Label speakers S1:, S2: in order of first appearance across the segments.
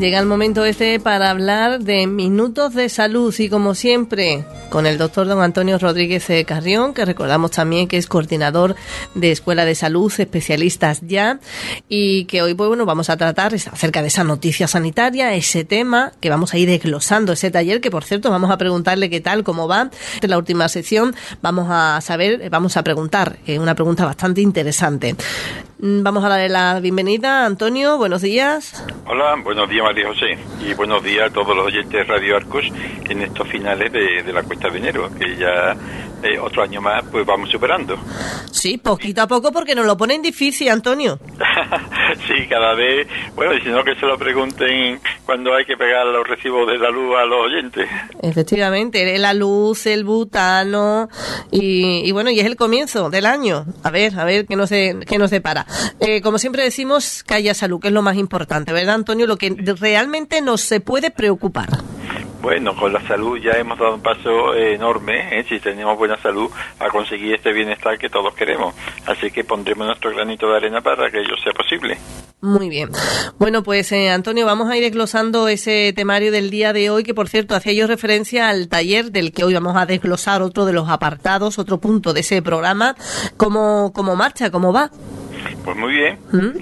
S1: Llega el momento para hablar de minutos de salud y como siempre con el doctor don Antonio Rodríguez Carrión, que recordamos también que es coordinador de Escuela de Salud, especialistas ya, y que hoy vamos a tratar acerca de esa noticia sanitaria, ese tema que vamos a ir desglosando, ese taller que por cierto vamos a preguntarle qué tal, cómo va. En la última sección vamos a preguntar una pregunta bastante interesante. Vamos a darle la bienvenida a Antonio. Buenos días.
S2: Hola, buenos días María José y buenos días a todos los oyentes de Radio Arcos en estos finales de la cuesta de enero, que ya otro año más pues vamos superando.
S1: Sí, poquito a poco porque nos lo ponen difícil, Antonio.
S2: Sí, cada vez, bueno, y si no que se lo pregunten cuando hay que pegar los recibos de la luz a los oyentes.
S1: Efectivamente, la luz, el butano y bueno, y es el comienzo del año. A ver qué nos depara. Como siempre decimos, que haya salud, que es lo más importante, ¿verdad, Antonio? Lo que realmente nos se puede preocupar.
S2: Bueno, con la salud ya hemos dado un paso enorme, si tenemos buena salud, a conseguir este bienestar que todos queremos. Así que pondremos nuestro granito de arena para que ello sea posible.
S1: Muy bien. Bueno, pues Antonio, vamos a ir desglosando ese temario del día de hoy, que por cierto hacía yo referencia al taller del que hoy vamos a desglosar otro de los apartados, otro punto de ese programa. ¿Cómo marcha? ¿Cómo va?
S2: Pues muy bien,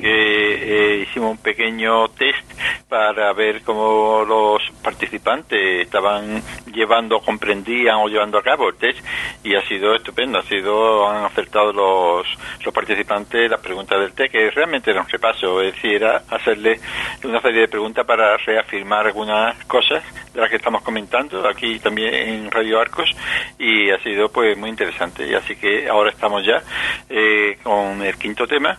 S2: que hicimos un pequeño test para ver cómo los participantes estaban comprendían o llevando a cabo el test, y ha sido estupendo, han acertado los participantes las preguntas del test, que realmente era un repaso, es decir, era hacerle una serie de preguntas para reafirmar algunas cosas de las que estamos comentando aquí también en Radio Arcos, y ha sido pues muy interesante, y así que ahora estamos ya con el quinto tema.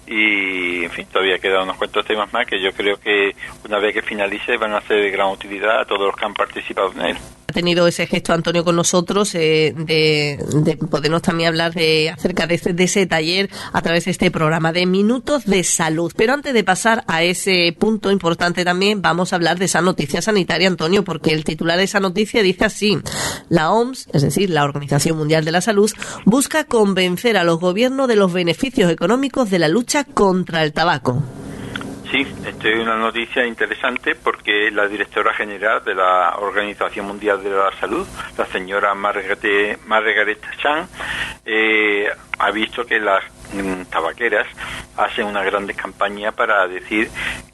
S2: Y en fin, todavía quedan unos cuantos temas más que yo creo que una vez que finalice van a ser de gran utilidad a todos los que han participado en él.
S1: Ha tenido ese gesto Antonio con nosotros de podernos también hablar acerca de ese taller a través de este programa de Minutos de Salud. Pero antes de pasar a ese punto importante también vamos a hablar de esa noticia sanitaria, Antonio, porque el titular de esa noticia dice así: la OMS, es decir, la Organización Mundial de la Salud, busca convencer a los gobiernos de los beneficios económicos de la lucha contra el tabaco.
S2: Sí, esta es una noticia interesante porque la directora general de la Organización Mundial de la Salud, la señora Margaret Chan, ha visto que las tabaqueras hacen una gran campaña para decir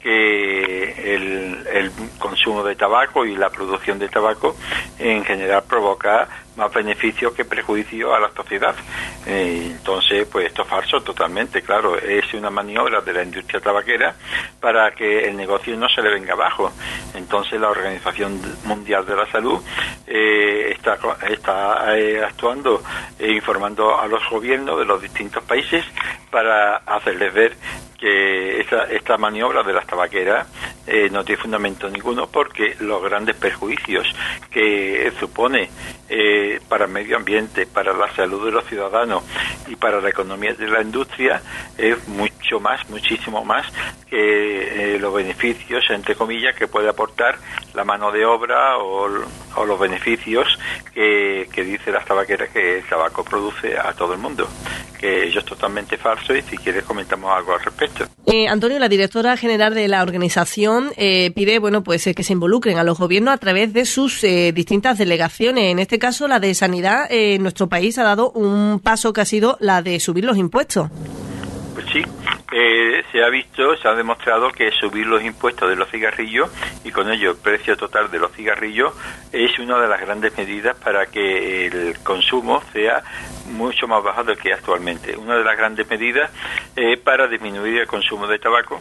S2: que el consumo de tabaco y la producción de tabaco en general provoca más beneficios que perjuicios a la sociedad. Entonces, pues esto es falso totalmente, claro, es una maniobra de la industria tabaquera para que el negocio no se le venga abajo. Entonces la Organización Mundial de la Salud está actuando e informando a los gobiernos de los distintos países para hacerles ver que esta maniobra de las tabaqueras no tiene fundamento ninguno, porque los grandes perjuicios que supone para el medio ambiente, para la salud de los ciudadanos y para la economía de la industria es muchísimo más que los beneficios, entre comillas, que puede aportar la mano de obra o los beneficios que dice las tabaqueras que el tabaco produce a todo el mundo, que ello es totalmente falso, y si quieres comentamos algo al respecto.
S1: Antonio, la directora general de la organización pide que se involucren a los gobiernos a través de sus distintas delegaciones. En este caso, la de Sanidad en nuestro país ha dado un paso que ha sido la de subir los impuestos.
S2: Pues sí, se ha demostrado que subir los impuestos de los cigarrillos y con ello el precio total de los cigarrillos es una de las grandes medidas para que el consumo sea mucho más bajo del que es actualmente. Una de las grandes medidas para disminuir el consumo de tabaco,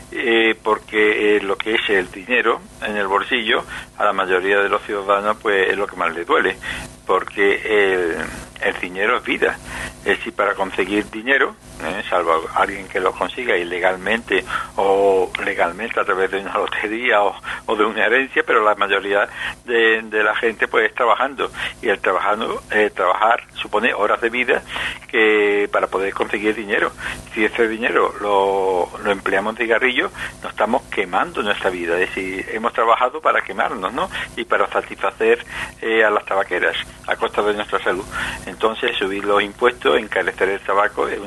S2: porque lo que es el dinero en el bolsillo a la mayoría de los ciudadanos pues es lo que más les duele, porque el dinero es vida. Es decir, para conseguir dinero, salvo alguien que lo consiga ilegalmente o legalmente a través de una lotería o de una herencia, pero la mayoría de la gente pues es trabajando, y el trabajar supone horas de vida que para poder conseguir dinero. Si ese dinero lo empleamos en cigarrillos, nos estamos quemando nuestra vida, es decir, hemos trabajado para quemarnos, ¿no? Y para satisfacer a las tabaqueras a costa de nuestra salud. Entonces, subir los impuestos, encarecer el tabaco es una de las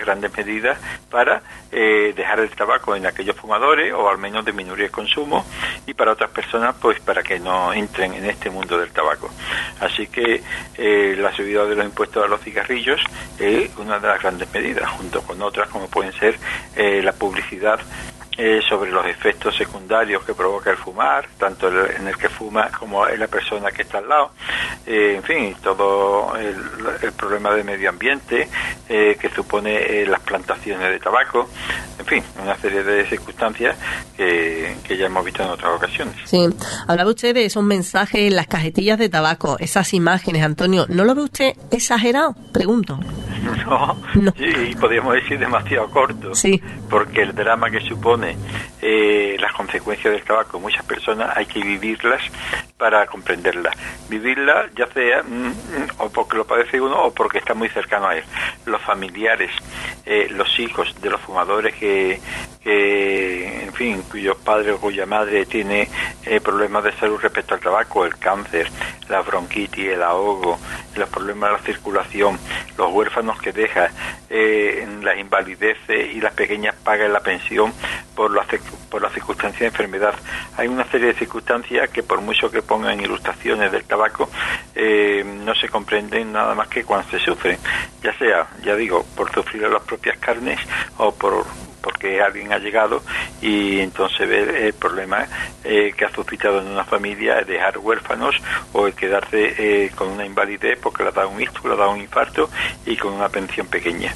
S2: grandes medidas para dejar el tabaco en aquellos fumadores, o al menos disminuir el consumo, y para otras personas pues para que no entren en este mundo del tabaco. Así que la subida de los impuestos a los cigarrillos es una de las grandes medidas, junto con otras como pueden ser la publicidad sobre los efectos secundarios que provoca el fumar, tanto en el que fuma como en la persona que está al lado, en fin, todo el problema de medio ambiente que supone las plantaciones de tabaco, en fin, una serie de circunstancias que ya hemos visto en otras ocasiones.
S1: Sí, hablaba usted de esos mensajes en las cajetillas de tabaco, esas imágenes, Antonio, ¿no lo ve usted exagerado? Pregunto.
S2: No. Sí, podríamos decir demasiado corto,
S1: sí, porque
S2: el drama que supone las consecuencias del tabaco en muchas personas hay que vivirlas para comprenderlas. Vivirlas ya sea o porque lo padece uno o porque está muy cercano a él. Los familiares, los hijos de los fumadores que en fin, cuyos padres o cuya madre tiene problemas de salud respecto al tabaco, el cáncer, la bronquitis, el ahogo, los problemas de la circulación, los huérfanos que deja, las invalideces y las pequeñas pagas en la pensión por las circunstancias de enfermedad. Hay una serie de circunstancias que por mucho que pongan ilustraciones del tabaco no se comprenden nada más que cuando se sufren, ya sea, ya digo, por sufrir a las propias carnes o porque alguien ha llegado y entonces ve el problema que ha suscitado en una familia, dejar huérfanos o el quedarse con una invalidez porque le ha dado un ictus, le ha dado un infarto y con una pensión pequeña.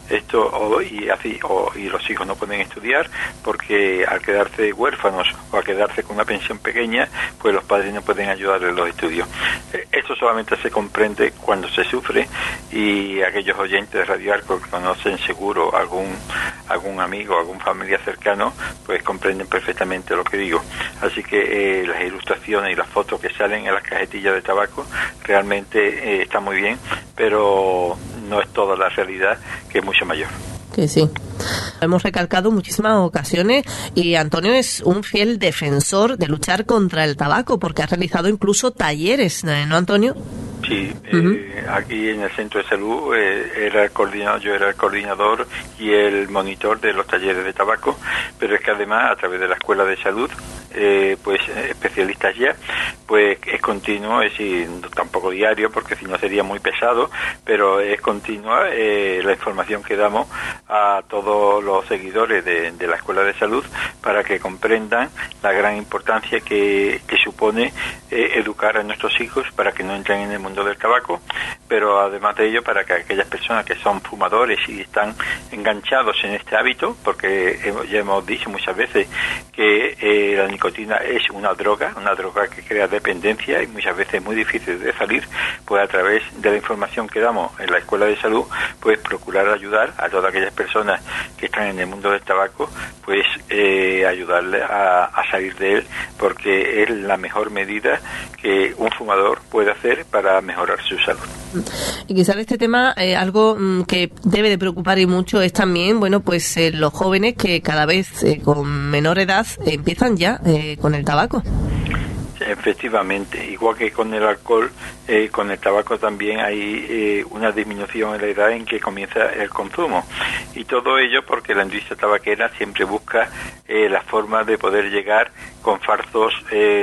S2: Y los hijos no pueden estudiar porque al quedarse huérfanos o al quedarse con una pensión pequeña, pues los padres no pueden ayudarles en los estudios. Esto solamente se comprende cuando se sufre, y aquellos oyentes de Radio Arco que conocen seguro algún amigo, algún familiar cercano, pues comprenden perfectamente lo que digo. Así que las ilustraciones y las fotos que salen en las cajetillas de tabaco realmente están muy bien, pero no es toda la realidad, que es mucho mayor.
S1: Que sí. Hemos recalcado muchísimas ocasiones y Antonio es un fiel defensor de luchar contra el tabaco porque ha realizado incluso talleres, ¿no, Antonio?
S2: Sí, aquí en el centro de salud yo era el coordinador y el monitor de los talleres de tabaco, pero es que además a través de la escuela de salud, pues especialistas ya, pues es continuo, es decir, tampoco diario porque si no sería muy pesado, pero es continua la información que damos a todos los seguidores de la escuela de salud para que comprendan la gran importancia que supone educar a nuestros hijos para que no entren en el mundo del tabaco, pero además de ello para que aquellas personas que son fumadores y están enganchados en este hábito, porque ya hemos dicho muchas veces que la nicotina es una droga que crea dependencia y muchas veces es muy difícil de salir, pues a través de la información que damos en la escuela de salud, pues procurar ayudar a todas aquellas personas que están en el mundo del tabaco, pues ayudarle a salir de él, porque es la mejor medida que un fumador puede hacer para mejorar su salud.
S1: Y quizás este tema, algo que debe de preocupar y mucho es también, bueno, pues los jóvenes que cada vez con menor edad empiezan ya con el tabaco.
S2: Efectivamente, igual que con el alcohol, con el tabaco también hay una disminución en la edad en que comienza el consumo, y todo ello porque la industria tabaquera siempre busca la forma de poder llegar con falsos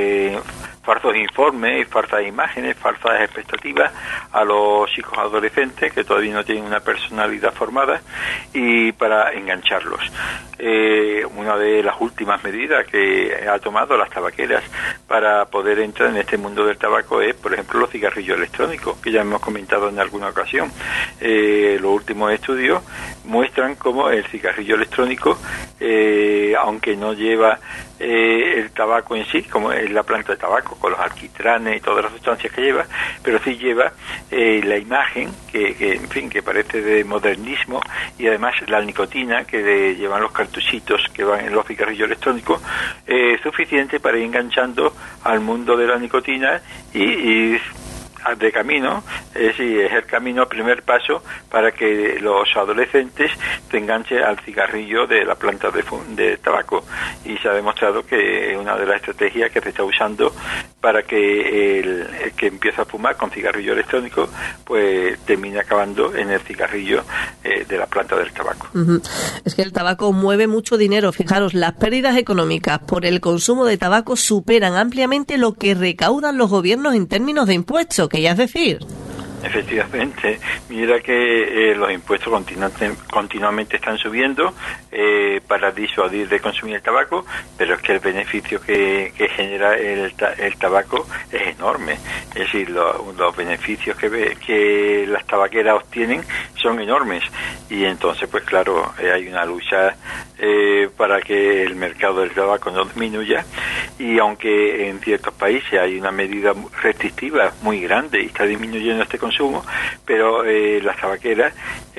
S2: informes, falsas imágenes, falsas expectativas a los chicos adolescentes que todavía no tienen una personalidad formada, y para engancharlos. Una de las últimas medidas que ha tomado las tabaqueras para poder entrar en este mundo del tabaco es, por ejemplo, los cigarrillos electrónicos, que ya hemos comentado en alguna ocasión. Los últimos estudios muestran cómo el cigarrillo electrónico, aunque no lleva el tabaco en sí, como es la planta de tabaco, con los alquitranes y todas las sustancias que lleva, pero sí lleva la imagen que en fin, que parece de modernismo, y además la nicotina que llevan los cartuchitos que van en los cigarrillos electrónicos, suficiente para ir enganchando al mundo de la nicotina y de camino, es decir, es el camino, primer paso para que los adolescentes se enganchen al cigarrillo de la planta de tabaco, y se ha demostrado que es una de las estrategias que se está usando para que el que empieza a fumar con cigarrillo electrónico pues termine acabando en el cigarrillo de la planta del tabaco.
S1: Es que el tabaco mueve mucho dinero. Fijaros, las pérdidas económicas por el consumo de tabaco superan ampliamente lo que recaudan los gobiernos en términos de impuestos, que ya es decir...
S2: Efectivamente, mira que los impuestos continuamente están subiendo para disuadir de consumir el tabaco, pero es que el beneficio que genera el tabaco es enorme. Es decir, los beneficios que las tabaqueras obtienen son enormes, y entonces pues claro, hay una lucha para que el mercado del tabaco no disminuya, y aunque en ciertos países hay una medida restrictiva muy grande y está disminuyendo este consumo, pero las tabaqueras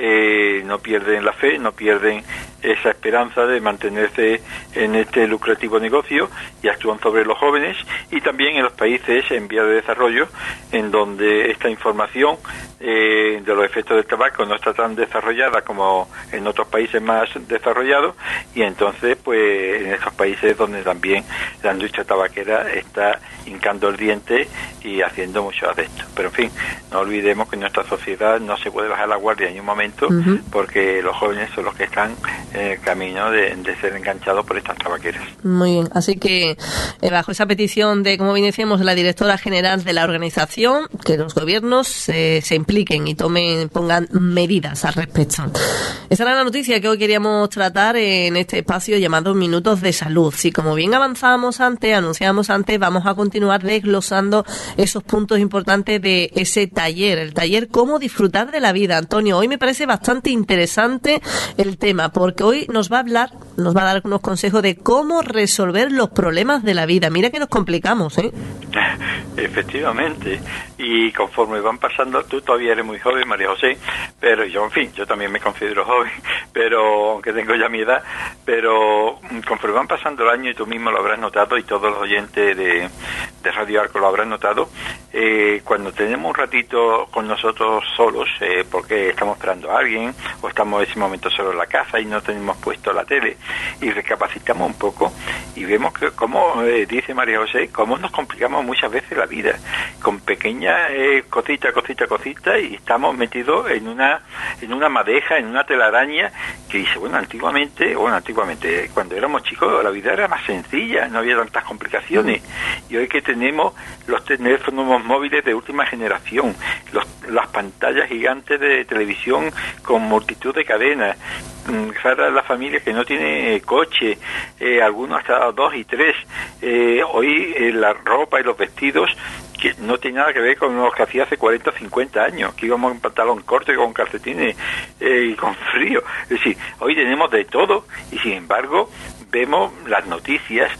S2: no pierden la fe, no pierden esa esperanza de mantenerse en este lucrativo negocio, y actúan sobre los jóvenes y también en los países en vías de desarrollo, en donde esta información de los efectos del tabaco no está tan desarrollada como en otros países más desarrollados, y entonces pues en estos países donde también la industria tabaquera está hincando el diente y haciendo muchos adeptos. Pero en fin, no olvidemos que en nuestra sociedad no se puede bajar la guardia en un momento, porque los jóvenes son los que están en el camino de ser enganchados por estas tabaqueras.
S1: Muy bien, así que bajo esa petición de, como bien decíamos, la directora general de la organización, que los gobiernos se impliquen y pongan medidas al respecto. Esa era la noticia que hoy queríamos tratar en este espacio llamado Minutos de Salud. Sí, como bien anunciábamos antes, vamos a continuar desglosando esos puntos importantes de ese taller, el taller Cómo disfrutar de la vida. Antonio, hoy me parece bastante interesante el tema, porque hoy nos va a dar unos consejos de cómo resolver los problemas de la vida. Mira que nos complicamos, ¿eh?
S2: Efectivamente, y conforme van pasando, tú todavía eres muy joven, María José, pero yo, en fin, yo también me considero joven, pero aunque tengo ya mi edad, pero conforme van pasando el año, y tú mismo lo habrás notado, y todos los oyentes de Radio Arco lo habrán notado, cuando tenemos un ratito con nosotros solos, porque estamos esperando a alguien, o estamos en ese momento solo en la casa y no tenemos puesto la tele, y recapacitamos un poco, y vemos que, como dice María José, cómo nos complicamos muchas veces la vida, con pequeñas cosita, y estamos metidos en una madeja, en una telaraña, que dice, antiguamente, cuando éramos chicos, la vida era más sencilla, no había tantas complicaciones, y hoy que tenemos los teléfonos móviles de última generación, las pantallas gigantes de televisión con multitud de cadenas, rara la familia que no tiene coche, algunos hasta 2 y 3, hoy la ropa y los vestidos que no tiene nada que ver con lo que hacía hace 40 o 50 años, que íbamos en pantalón corto y con calcetines y con frío. Es decir, hoy tenemos de todo, y sin embargo vemos las noticias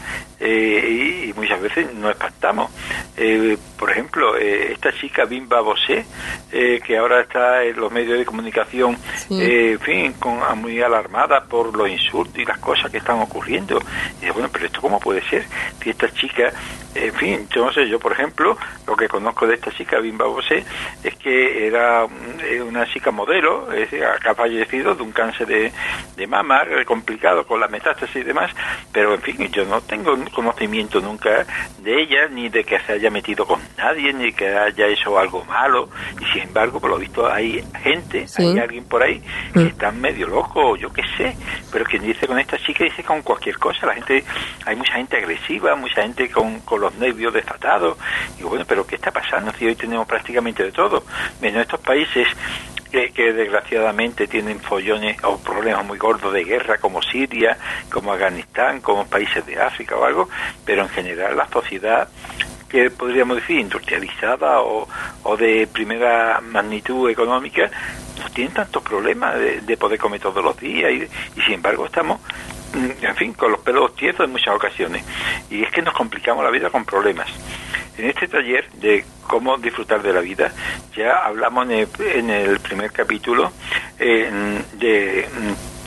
S2: y muchas veces nos espantamos. Por ejemplo, esta chica Bimba Bosé, que ahora está en los medios de comunicación, en fin, muy alarmada por los insultos y las cosas que están ocurriendo. Y dice, pero ¿esto cómo puede ser? Si esta chica, en fin, yo no sé, yo por ejemplo, lo que conozco de esta chica Bimba Bosé es que era una chica modelo, que ha fallecido de un cáncer de mama complicado con la metástasis y demás, pero en fin, yo no tengo conocimiento nunca de ella, ni de que se haya metido con nadie, ni que haya hecho algo malo, y sin embargo, por lo visto hay gente, hay alguien por ahí que está medio loco, yo qué sé, pero quien dice con esta chica dice con cualquier cosa. La gente, hay mucha gente agresiva, mucha gente con los nervios desatados. Digo, pero ¿qué está pasando si hoy tenemos prácticamente de todo? En estos países que desgraciadamente tienen follones o problemas muy gordos de guerra, como Siria, como Afganistán, como países de África o algo, pero en general la sociedad, que podríamos decir industrializada o de primera magnitud económica, no tienen tantos problemas de poder comer todos los días, y sin embargo estamos, en fin, con los pelos tiesos en muchas ocasiones, y es que nos complicamos la vida con problemas. En este taller de cómo disfrutar de la vida, ya hablamos en el primer capítulo de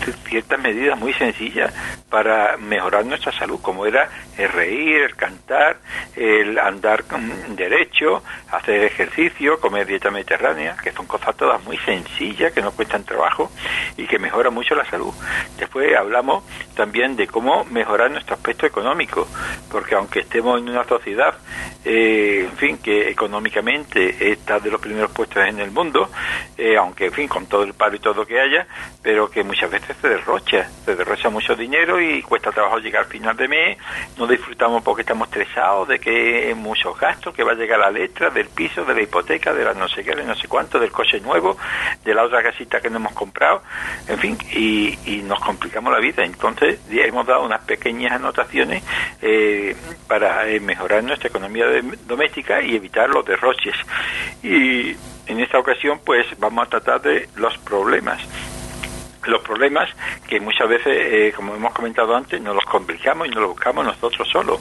S2: ciertas medidas muy sencillas para mejorar nuestra salud, como era el reír, el cantar, el andar derecho, hacer ejercicio, comer dieta mediterránea, que son cosas todas muy sencillas, que no cuestan trabajo y que mejoran mucho la salud. Después hablamos también de cómo mejorar nuestro aspecto económico, porque aunque estemos en una sociedad, en fin, que económicamente está de los primeros puestos en el mundo, aunque, en fin, con todo el paro y todo lo que haya, pero que muchas veces se derrocha mucho dinero y cuesta trabajo llegar al final de mes, no disfrutamos porque estamos estresados de que muchos gastos, que va a llegar la letra del piso, de la hipoteca, de la no sé qué, de no sé cuánto, del coche nuevo, de la otra casita que no hemos comprado, en fin, y nos complicamos la vida. Entonces ya hemos dado unas pequeñas anotaciones para mejorar nuestra economía doméstica y evitar los derroches. Y en esta ocasión pues vamos a tratar de los problemas que muchas veces, como hemos comentado antes, nos los complicamos y nos los buscamos nosotros solos.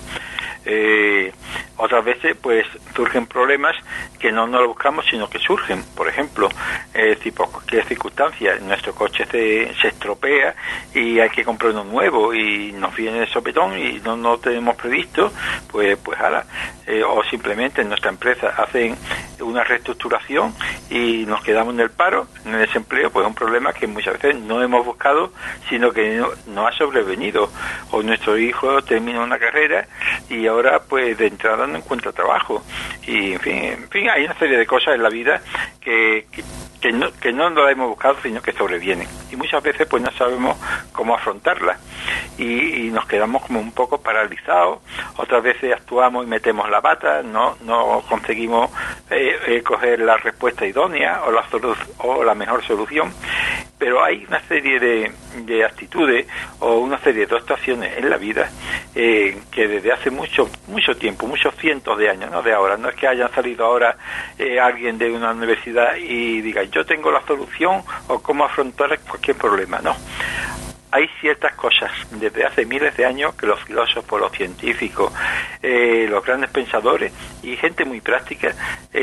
S2: Otras veces pues surgen problemas que no nos los buscamos, sino que surgen. Por ejemplo, tipo cualquier circunstancia, nuestro coche se estropea y hay que comprar uno nuevo y nos viene de sopetón y no tenemos previsto, pues ahora, o simplemente en nuestra empresa hacen una reestructuración y nos quedamos en el paro, en el desempleo, pues es un problema que muchas veces no hemos buscado, sino que no ha sobrevenido. O nuestro hijo termina una carrera y ahora pues de entrada no encuentra trabajo. Y en fin, hay una serie de cosas en la vida que no lo hemos buscado, sino que sobrevienen. Y muchas veces pues no sabemos cómo afrontarlas. Y nos quedamos como un poco paralizados. Otras veces actuamos y metemos la pata, no conseguimos coger la respuesta idónea o la mejor solución. Pero hay una serie de actitudes o una serie de actuaciones en la vida que desde hace mucho tiempo, muchos cientos de años, no de ahora, no es que hayan salido ahora alguien de una universidad y diga yo tengo la solución o cómo afrontar cualquier problema, no. Hay ciertas cosas desde hace miles de años que los filósofos, los científicos, los grandes pensadores y gente muy práctica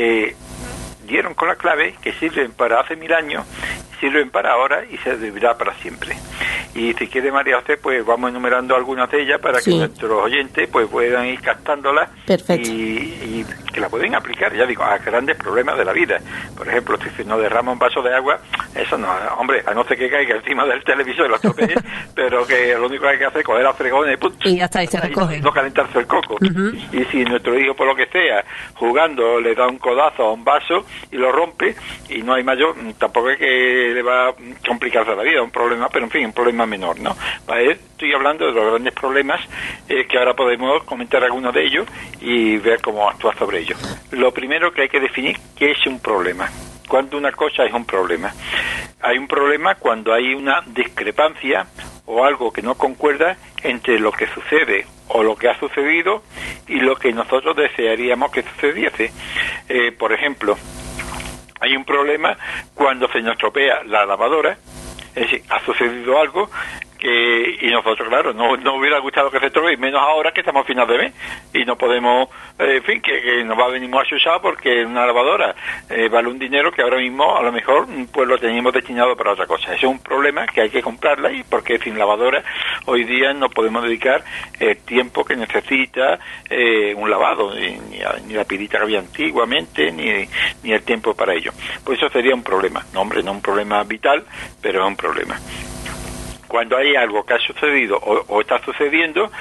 S2: dieron con la clave, que sirven para hace 1000 años, sirven para ahora y servirá para siempre. Y si quiere, María José, pues vamos enumerando algunas de ellas para que nuestros oyentes pues puedan ir captándolas.
S1: Perfecto.
S2: Y que la pueden aplicar, ya digo, a grandes problemas de la vida. Por ejemplo, si nos derrama un vaso de agua, eso no, hombre, a no ser que caiga encima del televisor y lo estropee, pero que lo único que hay que hacer es coger la fregona y
S1: ya está, y se recoge.
S2: No calentarse el coco. Y si nuestro hijo, por lo que sea, jugando, le da un codazo a un vaso y lo rompe, y no hay mayor, tampoco es que le va a complicarse la vida, un problema, pero en fin, un problema menor, ¿no? Estoy hablando de los grandes problemas que ahora podemos comentar algunos de ellos y ver cómo actuar sobre ellos. Lo primero que hay que definir, ¿qué es un problema? Cuando una cosa es un problema. Hay un problema cuando hay una discrepancia o algo que no concuerda entre lo que sucede o lo que ha sucedido y lo que nosotros desearíamos que sucediese. Por ejemplo, hay un problema cuando se nos estropea la lavadora, es decir, ha sucedido algo y nosotros, claro, no hubiera gustado que se estropee, menos ahora que estamos a final de mes y no podemos, en fin, que nos va a venir muy asusado porque una lavadora vale un dinero que ahora mismo a lo mejor pues lo teníamos destinado para otra cosa. Ese es un problema que hay que comprarla, y porque sin lavadora hoy día no podemos dedicar el tiempo que necesita un lavado, ni la pirita que había antiguamente, ni el tiempo para ello. Pues eso sería un problema. No, hombre, no un problema vital, pero es un problema. Cuando hay algo que ha sucedido o está sucediendo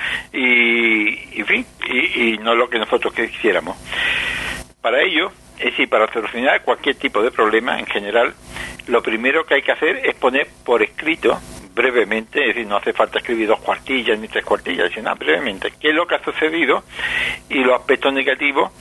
S2: y no es lo que nosotros quisiéramos. Para ello, es decir, para solucionar cualquier tipo de problema en general, lo primero que hay que hacer es poner por escrito, brevemente, es decir, no hace falta escribir 2 cuartillas ni 3 cuartillas, sino brevemente, qué es lo que ha sucedido y los aspectos negativos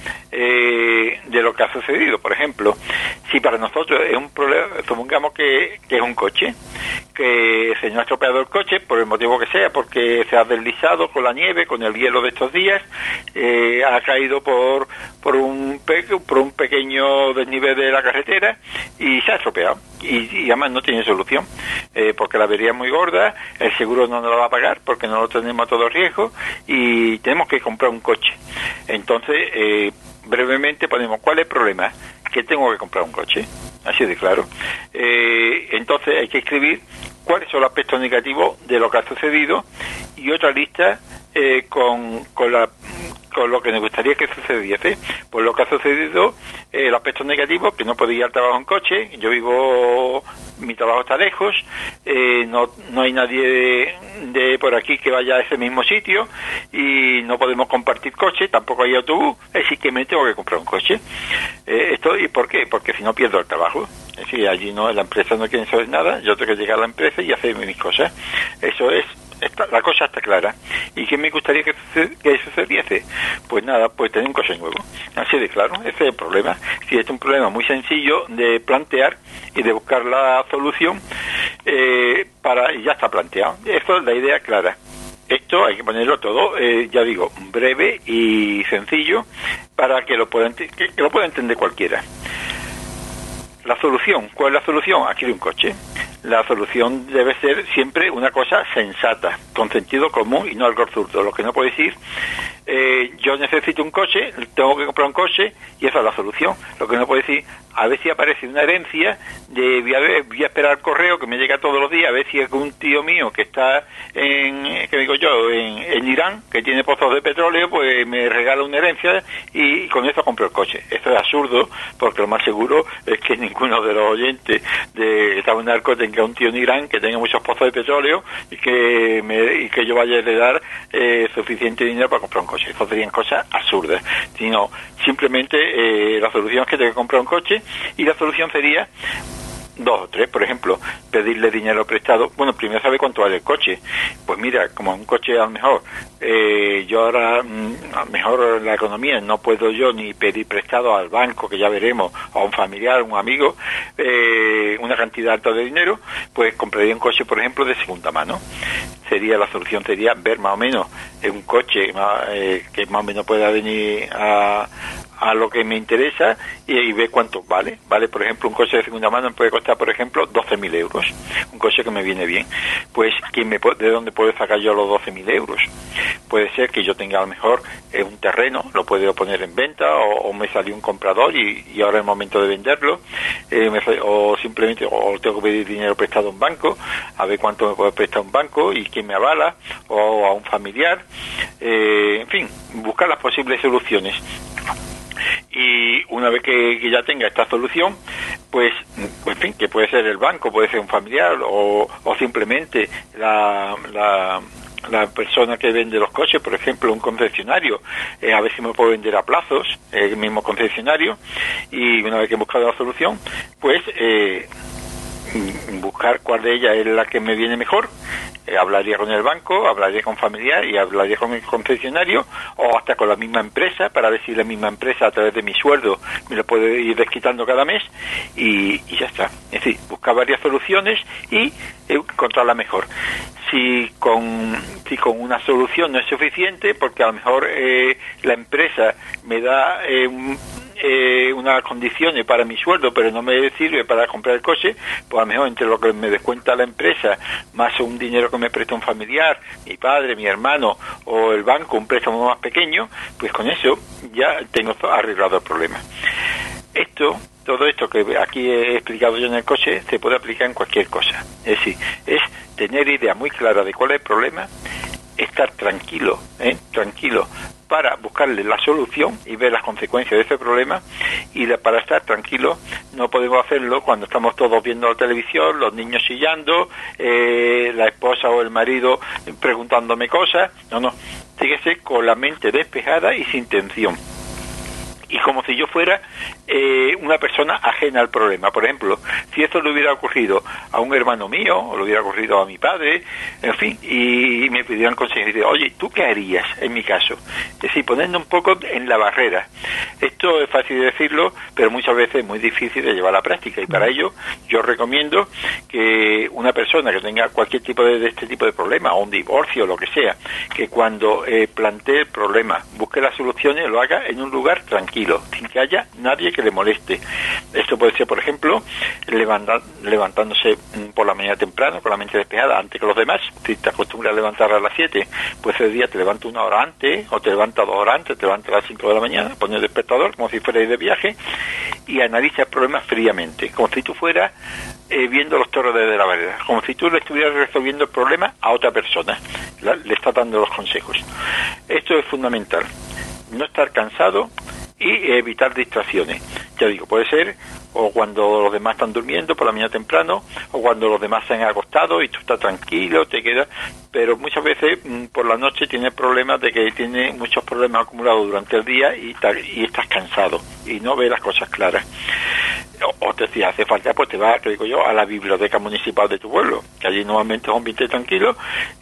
S2: de lo que ha sucedido. Por ejemplo, si para nosotros es un problema, supongamos que es un coche, que se nos ha estropeado el coche por el motivo que sea, porque se ha deslizado con la nieve, con el hielo de estos días, ha caído por un pequeño desnivel de la carretera y se ha estropeado. Y además no tiene solución, porque la avería es muy gorda, el seguro no nos lo va a pagar porque no lo tenemos a todo riesgo y tenemos que comprar un coche. Entonces, brevemente ponemos, ¿cuál es el problema? Que tengo que comprar un coche, así de claro. Entonces hay que escribir cuáles son los aspectos negativos de lo que ha sucedido, y otra lista con lo que nos gustaría que sucediese. Pues lo que ha sucedido, el aspecto negativo, que no puedo ir al trabajo en coche, mi trabajo está lejos, no hay nadie de por aquí que vaya a ese mismo sitio, y no podemos compartir coche, tampoco hay autobús, así que me tengo que comprar un coche. ¿Y por qué? Porque si no pierdo el trabajo. Es decir, allí la empresa no quiere saber nada, yo tengo que llegar a la empresa y hacer mis cosas. Eso es. La cosa está clara. ¿Y qué me gustaría que sucediese? Pues nada, pues tener un coche nuevo. Así de claro, ese es el problema. Si es un problema muy sencillo de plantear y de buscar la solución, y ya está planteado. Eso es la idea clara. Esto hay que ponerlo todo, ya digo, breve y sencillo para que lo pueda entender cualquiera. La solución, ¿cuál es la solución? Adquirir un coche. La solución debe ser siempre una cosa sensata, con sentido común y no algo absurdo. Lo que no puedo decir, yo necesito un coche, tengo que comprar un coche, y esa es la solución. Lo que no puedo decir, a ver si aparece una herencia, voy a esperar el correo que me llega todos los días, a ver si algún tío mío que está en Irán, que tiene pozos de petróleo, pues me regala una herencia y con eso compro el coche. Esto es absurdo, porque lo más seguro es que ninguno de los oyentes de Estado Narco tenga un tío en Irán que tenga muchos pozos de petróleo y que yo vaya a heredar suficiente dinero para comprar un coche. Eso serían cosas absurdas. Sino simplemente la solución es que tengo que comprar un coche, y la solución sería 2 o 3, por ejemplo, pedirle dinero prestado. Bueno, primero sabe cuánto vale el coche. Pues mira, como un coche a lo mejor, yo ahora, a lo mejor la economía, no puedo yo ni pedir prestado al banco, que ya veremos, a un familiar, a un amigo, una cantidad alta de dinero, pues compraría un coche, por ejemplo, de segunda mano. La solución sería ver más o menos un coche que más o menos pueda venir a lo que me interesa y ver cuánto vale. Por ejemplo, un coche de segunda mano me puede costar, por ejemplo, 12.000 euros. Un coche que me viene bien. Pues, ¿de dónde puedo sacar yo los 12.000 euros? Puede ser que yo tenga a lo mejor un terreno, lo puedo poner en venta, o me salió un comprador y ahora es el momento de venderlo, o simplemente tengo que pedir dinero prestado a un banco, a ver cuánto me puede prestar un banco y quién me avala, o a un familiar, en fin, buscar las posibles soluciones. Y una vez que ya tenga esta solución, pues en fin, que puede ser el banco, puede ser un familiar, o simplemente la persona que vende los coches, por ejemplo, un concesionario, a ver si me puedo vender a plazos, el mismo concesionario, y una vez que he buscado la solución, pues buscar cuál de ellas es la que me viene mejor. Hablaría con el banco, hablaría con familiar y hablaría con el concesionario, o hasta con la misma empresa, para ver si la misma empresa, a través de mi sueldo, me lo puede ir desquitando cada mes, y ya está. Es decir, buscar varias soluciones y encontrar la mejor. Si con una solución no es suficiente, porque a lo mejor la empresa me da unas condiciones para mi sueldo, pero no me sirve para comprar el coche, pues a lo mejor entre lo que me descuenta la empresa, más un dinero que me presta un familiar, mi padre, mi hermano, o el banco, un préstamo más pequeño, pues con eso ya tengo arreglado el problema. Todo esto que aquí he explicado yo en el coche se puede aplicar en cualquier cosa. Es decir, es tener idea muy clara de cuál es el problema, estar tranquilo para buscarle la solución y ver las consecuencias de ese problema, y para estar tranquilo no podemos hacerlo cuando estamos todos viendo la televisión, los niños chillando, la esposa o el marido preguntándome cosas. No, síguese con la mente despejada y sin tensión, y como si yo fuera una persona ajena al problema. Por ejemplo, si esto le hubiera ocurrido a un hermano mío, o le hubiera ocurrido a mi padre, en fin, y me pidieran consejos, y oye, ¿tú qué harías en mi caso? Es decir, poniendo un poco en la barrera. Esto es fácil de decirlo, pero muchas veces es muy difícil de llevar a la práctica, y para ello yo recomiendo que una persona que tenga cualquier tipo de este tipo de problema, o un divorcio, o lo que sea, que cuando plantee el problema, busque las soluciones, lo haga en un lugar tranquilo, sin que haya nadie que le moleste. Esto puede ser, por ejemplo, levantándose por la mañana temprano, con la mente despejada, antes que los demás. Si te acostumbras a levantar a las 7, pues ese día te levantas 1 hora antes, o te levantas 2 horas antes, te levantas a las 5 de la mañana, pones el despertador como si fuerais de viaje, y analiza el problema fríamente, como si tú fueras viendo los toros desde la barrera, como si tú le estuvieras resolviendo el problema a otra persona, le estás dando los consejos. Esto es fundamental, no estar cansado y evitar distracciones. Ya digo, puede ser o cuando los demás están durmiendo por la mañana temprano, o cuando los demás se han acostado y tú estás tranquilo, te quedas, pero muchas veces por la noche tienes problemas de que tienes muchos problemas acumulados durante el día y estás cansado y no ves las cosas claras. O te si hace falta, pues te vas, que digo yo, a la biblioteca municipal de tu pueblo, que allí normalmente es un ambiente tranquilo,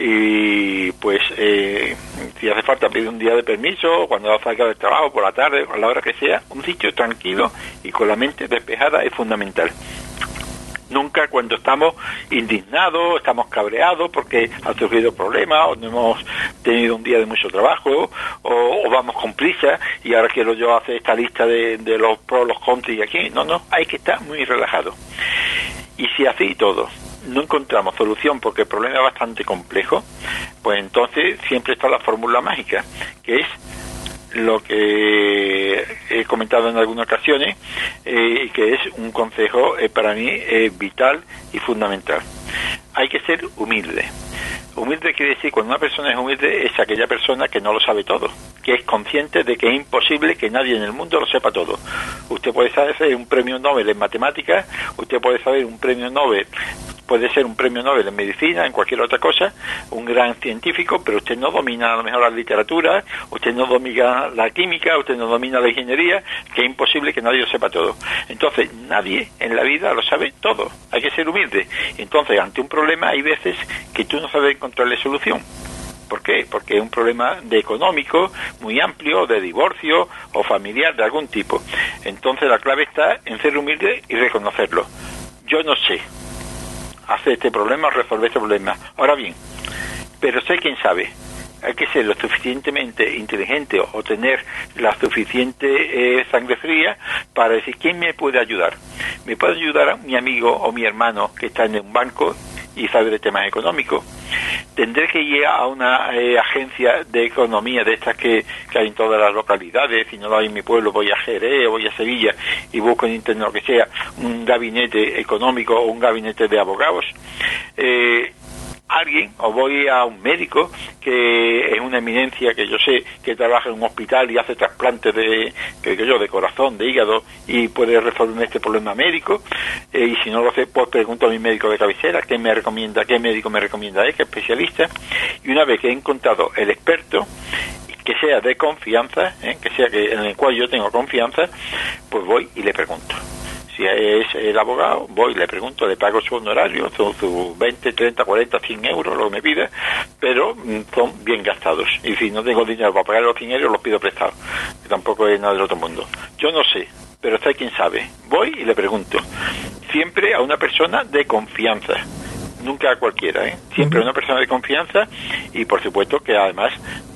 S2: y pues si hace falta pedir un día de permiso, cuando vas a salir del trabajo, por la tarde, a la hora que sea, un sitio tranquilo y con la mente despejada es fundamental. Nunca cuando estamos indignados, estamos cabreados porque han surgido problemas, o no hemos tenido un día de mucho trabajo, o vamos con prisa y ahora quiero yo hacer esta lista de los pros, los contras y aquí. No, hay que estar muy relajado. Y si así todo no encontramos solución porque el problema es bastante complejo, pues entonces siempre está la fórmula mágica, que es lo que he comentado en algunas ocasiones, que es un consejo para mí vital y fundamental. Hay que ser humilde. Humilde quiere decir, cuando una persona es humilde, es aquella persona que no lo sabe todo, que es consciente de que es imposible que nadie en el mundo lo sepa todo. Usted puede saber un premio Nobel en matemáticas, usted puede saber un premio Nobel, puede ser un premio Nobel en medicina, en cualquier otra cosa, un gran científico, pero usted no domina a lo mejor la literatura, usted no domina la química, usted no domina la ingeniería, que es imposible que nadie lo sepa todo. Entonces, nadie en la vida lo sabe todo, hay que ser humilde. Entonces, ante un problema hay veces que tú no sabes encontrarle solución. ¿Por qué? Porque es un problema de económico muy amplio, de divorcio o familiar de algún tipo. Entonces, la clave está en ser humilde y reconocerlo. Yo no sé hacer este problema o resolver este problema. Ahora bien, pero sé quién sabe. Hay que ser lo suficientemente inteligente o tener la suficiente sangre fría para decir quién me puede ayudar. Me puede ayudar mi amigo o mi hermano que está en un banco y sabe de temas económicos. Tendré que ir a una agencia de economía de estas que hay en todas las localidades. Si no lo hay en mi pueblo, voy a Jerez, voy a Sevilla y busco en internet lo que sea, un gabinete económico o un gabinete de abogados. Alguien, o voy a un médico que es una eminencia, que yo sé que trabaja en un hospital y hace trasplantes de corazón, de hígado, y puede resolver este problema médico, y si no lo sé, pues pregunto a mi médico de cabecera qué médico me recomienda qué especialista, y una vez que he encontrado el experto, que sea de confianza, que sea en el cual yo tengo confianza, pues voy y le pregunto. Si es el abogado, voy, le pregunto, le pago su honorario, sus 20, 30, 40, 100 euros, lo que me pida, pero son bien gastados. Y si no tengo dinero para pagar los 100 euros, los pido prestados, que tampoco es nada del otro mundo. Yo no sé, pero sé quién sabe. Voy y le pregunto. Siempre a una persona de confianza. Nunca a cualquiera, siempre a una persona de confianza y por supuesto que además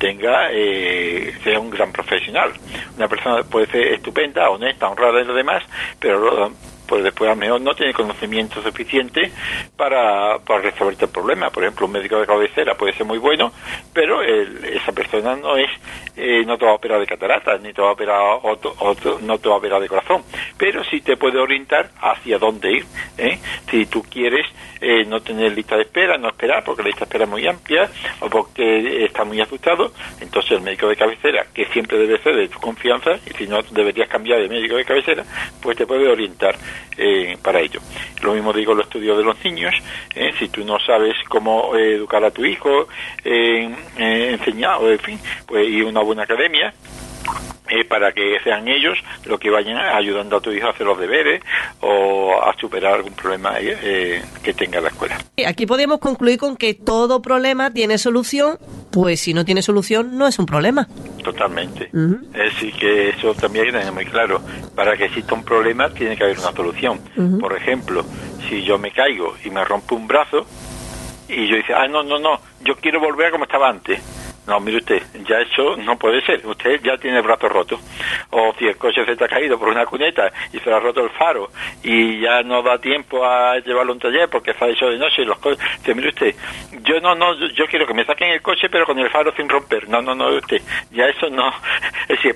S2: sea un gran profesional. Una persona puede ser estupenda, honesta, honrada y lo demás, pero pues después a lo mejor no tiene conocimiento suficiente para resolverte el problema. Por ejemplo, un médico de cabecera puede ser muy bueno, pero esa persona no te va a operar de catarata, ni te va a operar no te va a operar de corazón, pero sí te puede orientar hacia dónde ir, si tú quieres no tener lista de espera, no esperar porque la lista de espera es muy amplia o porque está muy asustado, entonces el médico de cabecera, que siempre debe ser de tu confianza, y si no deberías cambiar de médico de cabecera, pues te puede orientar para ello. Lo mismo digo en los estudios de los niños, si tú no sabes cómo educar a tu hijo, enseñar, en fin, pues ir a una buena academia, para que sean ellos los que vayan ayudando a tu hijo a hacer los deberes o a superar algún problema que tenga en la escuela.
S1: Aquí podríamos concluir con que todo problema tiene solución, pues si no tiene solución no es un problema.
S2: Totalmente. Es decir, que eso también hay que tener muy claro. Para que exista un problema tiene que haber una solución. Por ejemplo, si yo me caigo y me rompo un brazo y yo digo, no, yo quiero volver a como estaba antes. No, mire usted, ya eso no puede ser. Usted ya tiene el brazo roto. O si el coche se te ha caído por una cuneta y se le ha roto el faro y ya no da tiempo a llevarlo a un taller porque se ha hecho de noche y los coches... Mire usted, yo quiero que me saquen el coche pero con el faro sin romper. No, usted, ya eso no... Es decir,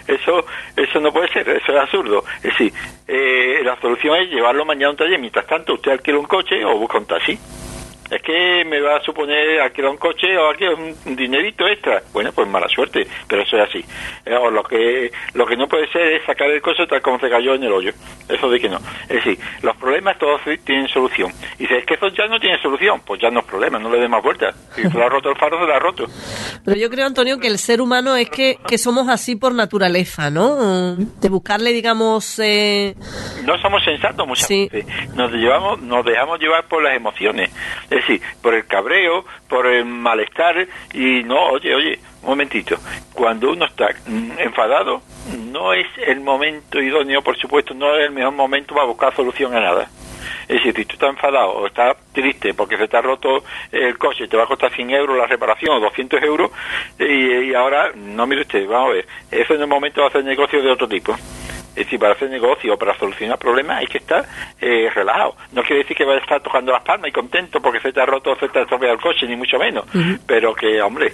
S2: eso no puede ser, eso es absurdo. Es decir, la solución es llevarlo mañana a un taller. Mientras tanto, usted alquila un coche o busca un taxi. Es que me va a suponer alquilar un coche o alquilar un dinerito extra. Bueno, pues mala suerte, pero eso es así. O lo que no puede ser es sacar el coche tal como se cayó en el hoyo. Eso de que no. Es decir, los problemas todos tienen solución. Y si es que eso ya no tiene solución, pues ya no es problema, no le dé más vueltas. Si se le ha roto el faro, se le ha roto.
S1: Pero yo creo, Antonio, que el ser humano es que somos así por naturaleza, ¿no? De buscarle, digamos...
S2: No somos sensatos muchas veces. Nos dejamos llevar por las emociones. Es decir, por el cabreo, por el malestar y no, oye, un momentito, cuando uno está enfadado no es el momento idóneo, por supuesto, no es el mejor momento para buscar solución a nada. Es decir, si tú estás enfadado o estás triste porque se te ha roto el coche, te va a costar 100 euros la reparación o 200 euros y ahora, no, mire usted, vamos a ver, eso no es el momento de hacer negocios de otro tipo. Es decir, para hacer negocio o para solucionar problemas hay que estar relajado. No quiere decir que vaya a estar tocando las palmas y contento porque se te ha roto o se te ha estropeado el coche, ni mucho menos. Pero que, hombre,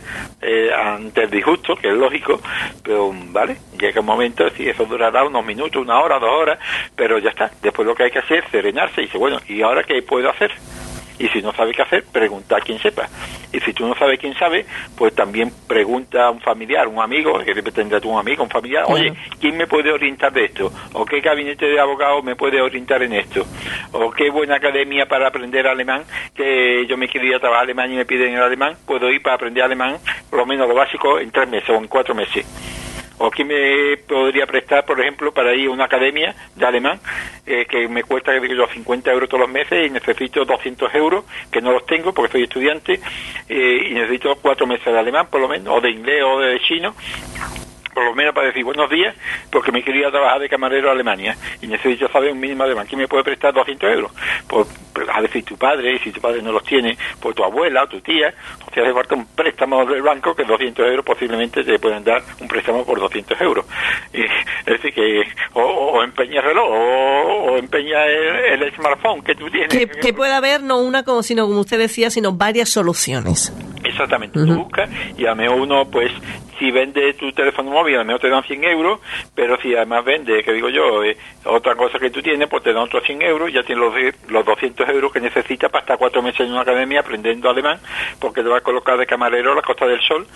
S2: ante el disgusto, que es lógico, pero vale, llega un momento, si eso durará unos minutos, 1 hora, 2 horas, pero ya está. Después lo que hay que hacer es serenarse y dice, bueno, ¿y ahora qué puedo hacer? Y si no sabe qué hacer, pregunta a quien sepa. Y si tú no sabes quién sabe, pues también pregunta a un familiar, un amigo, que siempre tendrás tú un amigo, un familiar, oye, ¿quién me puede orientar de esto? ¿O qué gabinete de abogados me puede orientar en esto? ¿O qué buena academia para aprender alemán? Que yo me quiero ir a trabajar alemán y me piden el alemán, puedo ir para aprender alemán, por lo menos lo básico, en 3 meses o en 4 meses. ¿O quién me podría prestar, por ejemplo, para ir a una academia de alemán que me cuesta, que digo yo, 50 euros todos los meses y necesito 200 euros, que no los tengo porque soy estudiante, y necesito 4 meses de alemán, por lo menos, o de inglés o de chino, por lo menos para decir buenos días, porque me quería trabajar de camarero a Alemania y necesito saber un mínimo de alemán. ¿Quién me puede prestar 200 euros? Pues a decir tu padre, y si tu padre no los tiene, pues tu abuela o tu tía, o sea, hace falta un préstamo del banco que 200 euros posiblemente te pueden dar un préstamo por 200 euros. Y, es decir, que o empeña el reloj, o empeña el smartphone que tú tienes.
S1: Que puede haber no una, sino como usted decía, sino varias soluciones.
S2: Exactamente, tú buscas y a lo mejor uno, pues, si vende tu teléfono móvil, a lo mejor te dan 100 euros, pero si además vende, que digo yo, otra cosa que tú tienes, pues te dan otros 100 euros, ya tienes los 200 euros que necesitas para estar 4 meses en una academia aprendiendo alemán, porque te vas a colocar de camarero a la Costa del Sol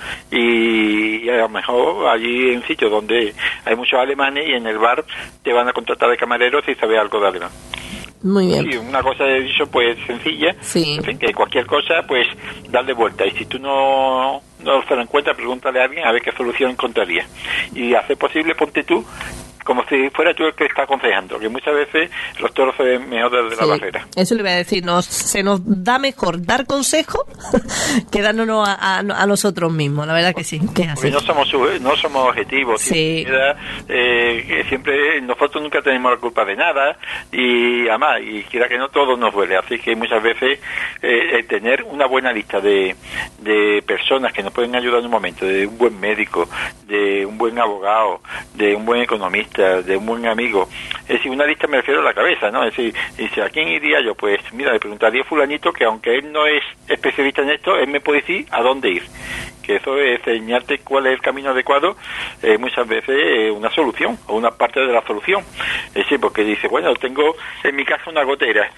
S2: y a lo mejor allí en sitios donde hay muchos alemanes y en el bar te van a contratar de camarero si sabes algo de alemán.
S1: Muy bien.
S2: Sí, una cosa de dicho pues sencilla,
S1: sí.
S2: En fin, que cualquier cosa pues darle vuelta y si tú no se lo encuentras, pregúntale a alguien a ver qué solución encontraría y hacer posible, ponte tú como si fuera tú el que está aconsejando, que muchas veces los toros se ven mejor desde la barrera.
S1: Eso le voy a decir, se nos da mejor dar consejo que dándonos a nosotros mismos, la verdad que sí, que es así.
S2: Porque no somos objetivos,
S1: sí.
S2: Que siempre nosotros nunca tenemos la culpa de nada y además, y quiera que no, todo nos duele, así que muchas veces tener una buena lista de personas que nos pueden ayudar en un momento, de un buen médico, de un buen abogado, de un buen economista, de un buen amigo, es decir, una lista me refiero a la cabeza, ¿no? Es decir, ¿a quién iría yo? Pues mira, le preguntaría a fulanito que aunque él no es especialista en esto, él me puede decir a dónde ir, que eso es enseñarte cuál es el camino adecuado, muchas veces una solución o una parte de la solución, es decir, porque dice, bueno, tengo en mi casa una gotera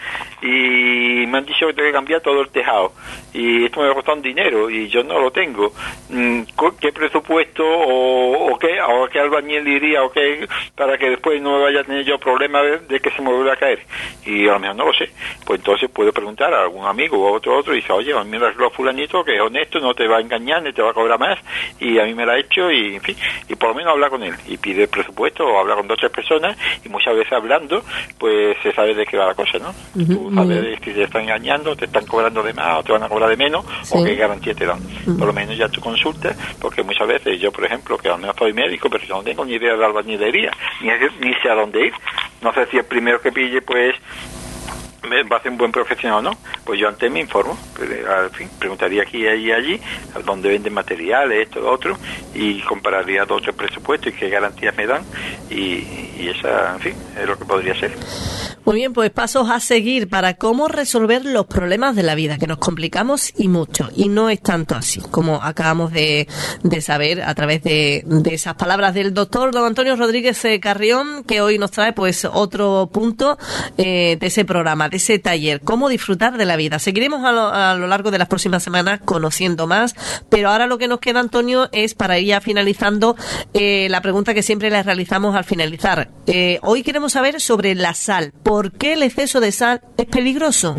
S2: y me han dicho que tengo que cambiar todo el tejado y esto me va a costar un dinero y yo no lo tengo, ¿qué presupuesto o qué albañil iría o qué para que después no vaya a tener yo problemas de que se me vuelva a caer? Y a lo mejor no lo sé, pues entonces puedo preguntar a algún amigo o a otro y dice, oye, a mí me lo fulanito que es honesto, no te va a engañar ni te va a cobrar más y a mí me lo ha hecho y en fin, y por lo menos habla con él y pide el presupuesto o habla con 2 o 3 personas y muchas veces hablando pues se sabe de qué va la cosa, ¿no? Tú sabes de si te están engañando, te están cobrando de más o te van a cobrar de menos, sí, o qué garantía te dan. Por lo menos ya tú consultas, porque muchas veces yo, por ejemplo, que al menos soy médico, pero yo no tengo ni idea de albañilería, ni sé a dónde ir. No sé si el primero que pille, pues me va a ser un buen profesional o no, pues yo antes me informo, pero al fin preguntaría aquí y allí dónde venden materiales, esto, lo otro, y compararía 2 o 3 presupuestos y qué garantías me dan, y esa, en fin, es lo que podría ser.
S1: Muy bien, pues pasos a seguir para cómo resolver los problemas de la vida, que nos complicamos y mucho, y no es tanto así, como acabamos de saber a través de esas palabras del doctor don Antonio Rodríguez Carrión, que hoy nos trae pues otro punto de ese programa, de ese taller, cómo disfrutar de la vida. Seguiremos a lo largo de las próximas semanas conociendo más, pero ahora lo que nos queda, Antonio, es para ir ya finalizando la pregunta que siempre le realizamos al finalizar. Hoy queremos saber sobre la sal. ¿Por qué el exceso de sal es peligroso?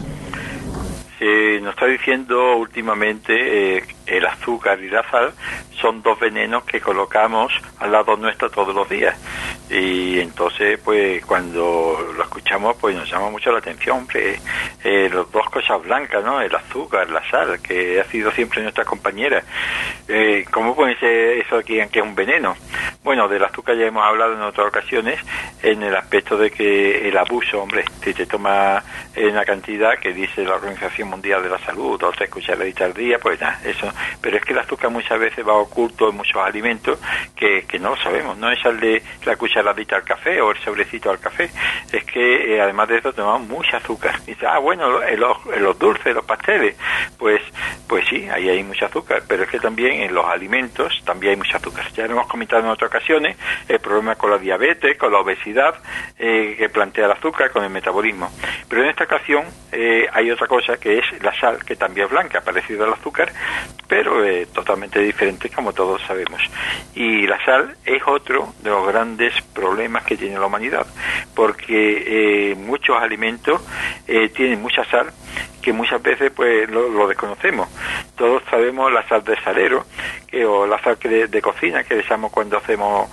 S2: Nos está diciendo últimamente el azúcar y la sal son 2 venenos que colocamos al lado nuestro todos los días, y entonces pues cuando lo escuchamos pues nos llama mucho la atención, hombre, las 2 cosas blancas, ¿no? El azúcar, la sal, que ha sido siempre nuestra compañera. ¿Cómo puede ser eso aquí que es un veneno? Bueno, del azúcar ya hemos hablado en otras ocasiones, en el aspecto de que el abuso, hombre, si te toma una cantidad que dice la Organización Mundial de la Salud, 2 o 3 cucharaditas al día, pues nada, eso. Pero es que el azúcar muchas veces va oculto en muchos alimentos que no lo sabemos. No es el de la cucharadita al café o el sobrecito al café. Es que además de eso tomamos mucho azúcar. Y dice, bueno, en los dulces, los pasteles, pues sí, ahí hay mucho azúcar. Pero es que también en los alimentos también hay mucho azúcar. Ya lo hemos comentado en otras ocasiones, el problema con la diabetes, con la obesidad que plantea el azúcar, con el metabolismo. Pero en esta ocasión hay otra cosa que es la sal, que también es blanca, parecida al azúcar, pero totalmente diferente, como todos sabemos. Y la sal es otro de los grandes problemas que tiene la humanidad, porque muchos alimentos tienen mucha sal, que muchas veces pues lo desconocemos. Todos sabemos la sal de salero, o la sal de cocina, que usamos cuando hacemos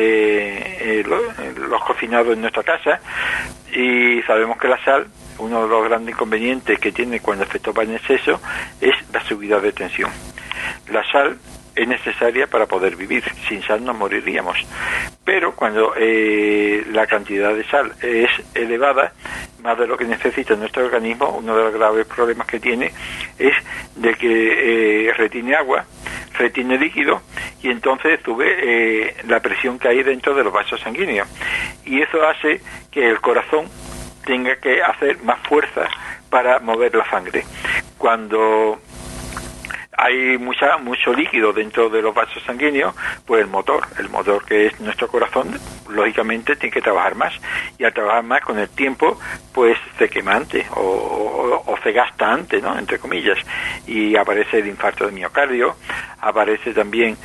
S2: los cocinados en nuestra casa, y sabemos que la sal, uno de los grandes inconvenientes que tiene cuando se toma en exceso es la subida de tensión. La sal es necesaria para poder vivir, sin sal nos moriríamos, pero cuando la cantidad de sal es elevada, más de lo que necesita nuestro organismo, uno de los graves problemas que tiene es de que retiene agua, retiene líquido, y entonces sube la presión que hay dentro de los vasos sanguíneos, y eso hace que el corazón tenga que hacer más fuerza para mover la sangre. Cuando hay mucho líquido dentro de los vasos sanguíneos, pues el motor que es nuestro corazón, lógicamente tiene que trabajar más, y al trabajar más con el tiempo pues se quema antes o se gasta antes, ¿no?, entre comillas, y aparece el infarto de miocardio, aparece también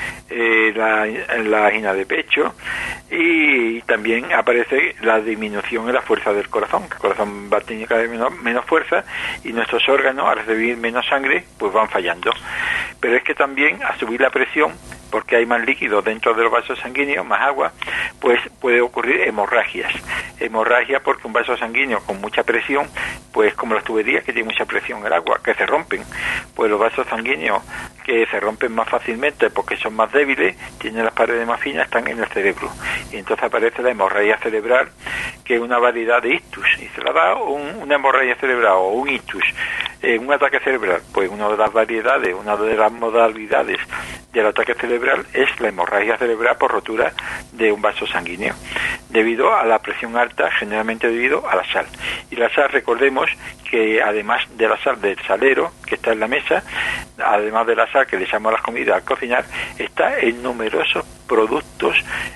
S2: la angina de pecho, y también aparece la disminución en la fuerza del corazón, que el corazón va a tener cada vez menos fuerza, y nuestros órganos, al recibir menos sangre, pues van fallando. Pero es que también, a subir la presión, porque hay más líquido dentro de los vasos sanguíneos, más agua, pues puede ocurrir hemorragias. Hemorragia porque un vaso sanguíneo con mucha presión, pues como las tuberías que tienen mucha presión el agua, que se rompen. Pues los vasos sanguíneos que se rompen más fácilmente porque son más débiles, tienen las paredes más finas, están en el cerebro. Y entonces aparece la hemorragia cerebral, que es una variedad de ictus. Y se la da una hemorragia cerebral o un ictus, un ataque cerebral. Pues una de las variedades, una de las modalidades del ataque cerebral es la hemorragia cerebral por rotura de un vaso sanguíneo, debido a la presión alta, generalmente debido a la sal. Y la sal, recordemos que además de la sal del salero que está en la mesa, además de la sal que le echamos a las comidas al cocinar, está en numerosos productos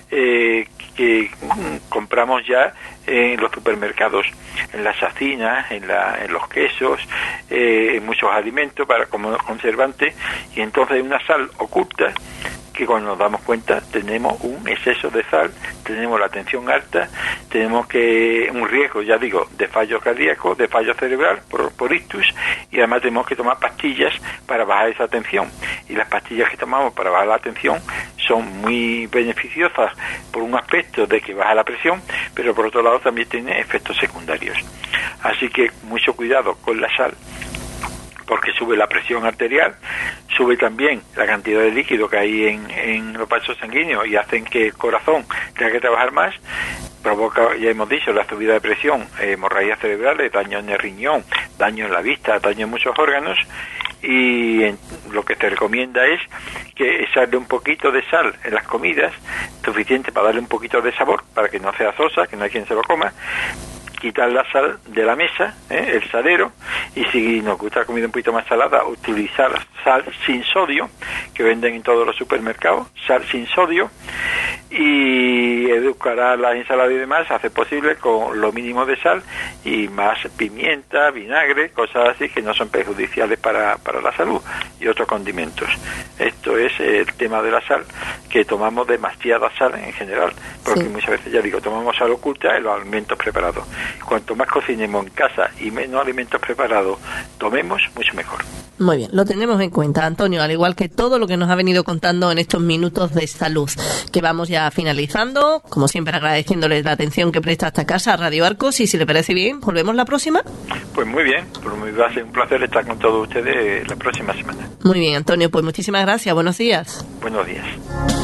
S2: que compramos ya en los supermercados, en las hacinas, en los quesos, en muchos alimentos como conservante, y entonces hay una sal oculta que cuando nos damos cuenta tenemos un exceso de sal, tenemos la tensión alta, tenemos un riesgo, ya digo, de fallo cardíaco, de fallo cerebral por ictus, y además tenemos que tomar pastillas para bajar esa tensión, y las pastillas que tomamos para bajar la tensión son muy beneficiosas por un aspecto de que baja la presión, pero por otro lado también tiene efectos secundarios. Así que mucho cuidado con la sal, porque sube la presión arterial, sube también la cantidad de líquido que hay en los vasos sanguíneos y hacen que el corazón tenga que trabajar más, provoca, ya hemos dicho, la subida de presión, hemorragias cerebrales, daño en el riñón, daño en la vista, daño en muchos órganos, y lo que te recomienda es que echarle un poquito de sal en las comidas, suficiente para darle un poquito de sabor, para que no sea sosa, que no hay quien se lo coma, quitar la sal de la mesa, el salero, y si nos gusta la comida un poquito más salada, utilizar sal sin sodio, que venden en todos los supermercados, sal sin sodio, y edulcorar la ensalada y demás, hace posible con lo mínimo de sal y más pimienta, vinagre, cosas así que no son perjudiciales para la salud, y otros condimentos. Esto es el tema de la sal, que tomamos demasiada sal en general, porque muchas veces, ya digo, tomamos sal oculta en los alimentos preparados. Cuanto más cocinemos en casa y menos alimentos preparados tomemos, mucho mejor.
S1: Muy bien, lo tenemos en cuenta, Antonio, al igual que todo lo que nos ha venido contando en estos minutos de salud, que vamos ya finalizando, como siempre agradeciéndoles la atención que presta esta casa, Radio Arcos, y si le parece bien, ¿volvemos la próxima?
S2: Pues muy bien, por mí va a ser un placer estar con todos ustedes la próxima semana.
S1: Muy bien, Antonio, pues muchísimas gracias, buenos días.
S2: Buenos días.